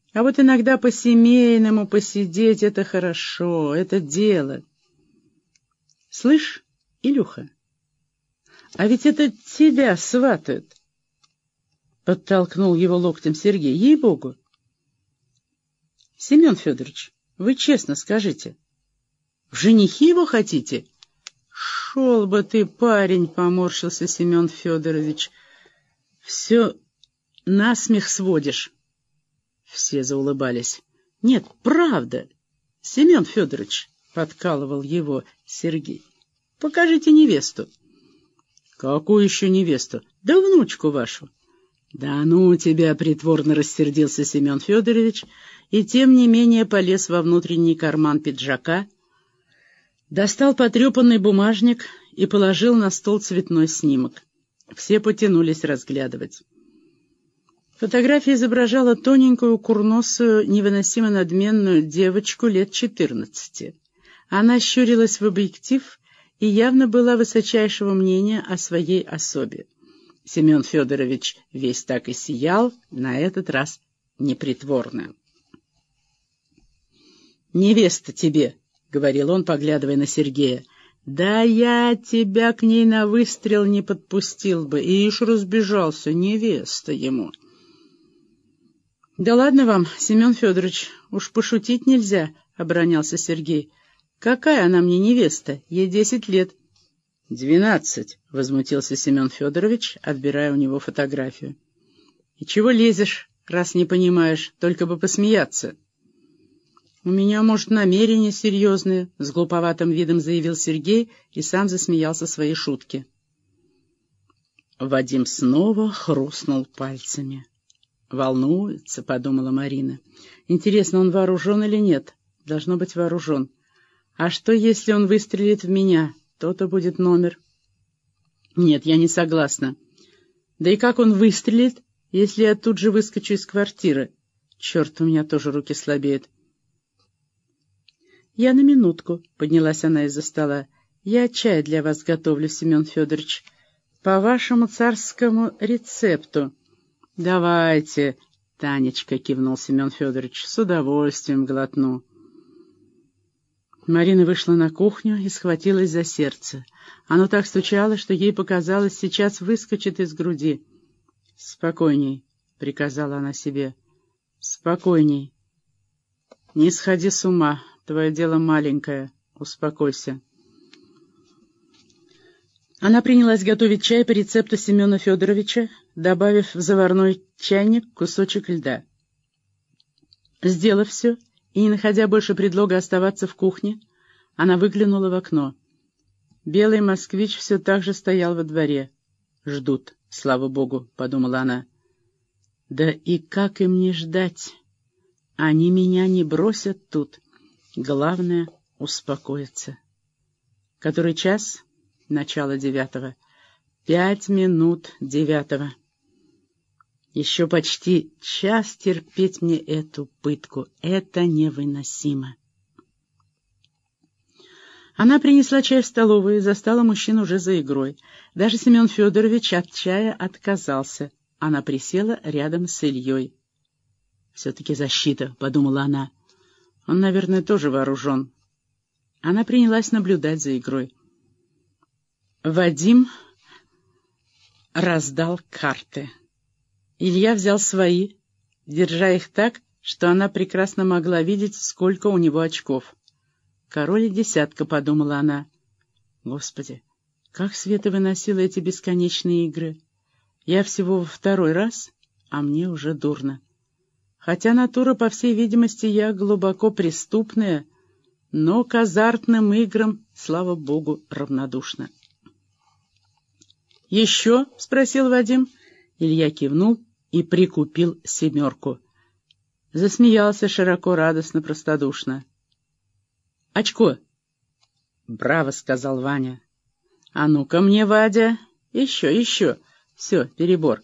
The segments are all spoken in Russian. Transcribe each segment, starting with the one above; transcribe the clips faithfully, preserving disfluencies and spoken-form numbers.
А вот иногда по-семейному посидеть — это хорошо, это дело. Слышь, Илюха, а ведь это тебя сватают. Подтолкнул его локтем Сергей. Ей-богу. Семен Федорович, вы честно скажите, в женихи его хотите? Шел бы ты, парень, поморщился Семен Федорович. Все насмех сводишь. Все заулыбались. Нет, правда, Семен Федорович, подкалывал его Сергей. Покажите невесту. Какую еще невесту? Да внучку вашу. Да ну тебя, притворно рассердился Семен Федорович, и тем не менее полез во внутренний карман пиджака, достал потрепанный бумажник и положил на стол цветной снимок. Все потянулись разглядывать. Фотография изображала тоненькую, курносую, невыносимо надменную девочку лет четырнадцати. Она щурилась в объектив и явно была высочайшего мнения о своей особе. Семен Федорович весь так и сиял, на этот раз непритворно. «Невеста тебе», — говорил он, поглядывая на Сергея. «Да я тебя к ней на выстрел не подпустил бы, и ишь разбежался, невеста ему». «Да ладно вам, Семен Федорович, уж пошутить нельзя», — оборонялся Сергей. «Какая она мне невеста? Ей десять лет». «Двенадцать», — возмутился Семен Федорович, отбирая у него фотографию. «И чего лезешь, раз не понимаешь, только бы посмеяться?» «У меня, может, намерения серьезные», — с глуповатым видом заявил Сергей и сам засмеялся своей шутке. Вадим снова хрустнул пальцами. «Волнуется», — подумала Марина. «Интересно, он вооружен или нет? Должно быть вооружен. А что, если он выстрелит в меня? То-то будет номер». «Нет, я не согласна. Да и как он выстрелит, если я тут же выскочу из квартиры? Черт, у меня тоже руки слабеют». «Я на минутку», — поднялась она из-за стола. «Я чай для вас готовлю, Семен Федорович, по вашему царскому рецепту». «Давайте», — Танечка, — кивнул Семен Федорович, — «с удовольствием глотну». Марина вышла на кухню и схватилась за сердце. Оно так стучало, что ей показалось, сейчас выскочит из груди. «Спокойней», — приказала она себе, — «спокойней. Не сходи с ума, твое дело маленькое, успокойся». Она принялась готовить чай по рецепту Семена Федоровича, добавив в заварной чайник кусочек льда. Сделав все и не находя больше предлога оставаться в кухне, она выглянула в окно. Белый москвич все так же стоял во дворе. «Ждут, слава богу», — подумала она. «Да и как им не ждать? Они меня не бросят тут. Главное — успокоиться». Который час? Начало девятого. Пять минут девятого. Еще почти час терпеть мне эту пытку. Это невыносимо. Она принесла чай в столовую и застала мужчин уже за игрой. Даже Семен Федорович от чая отказался. Она присела рядом с Ильей. «Все-таки защита», — подумала она. «Он, наверное, тоже вооружен». Она принялась наблюдать за игрой. Вадим раздал карты. Илья взял свои, держа их так, что она прекрасно могла видеть, сколько у него очков. «Король и десятка», — подумала она. «Господи, как Света выносила эти бесконечные игры! Я всего во второй раз, а мне уже дурно. Хотя натура, по всей видимости, я глубоко преступная, но к азартным играм, слава богу, равнодушна». «Еще?» — спросил Вадим. Илья кивнул и прикупил семерку. Засмеялся широко, радостно, простодушно. «Очко!» «Браво!» — сказал Ваня. «А ну-ка мне, Вадя! Еще, еще! Все, перебор!»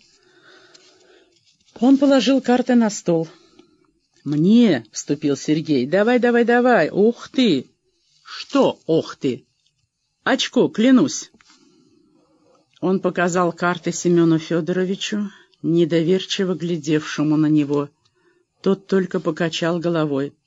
Он положил карты на стол. «Мне!» — вступил Сергей. «Давай, давай, давай! Ух ты!» «Что ух ты?» «Очко, клянусь!» Он показал карты Семену Федоровичу, недоверчиво глядевшему на него. Тот только покачал головой.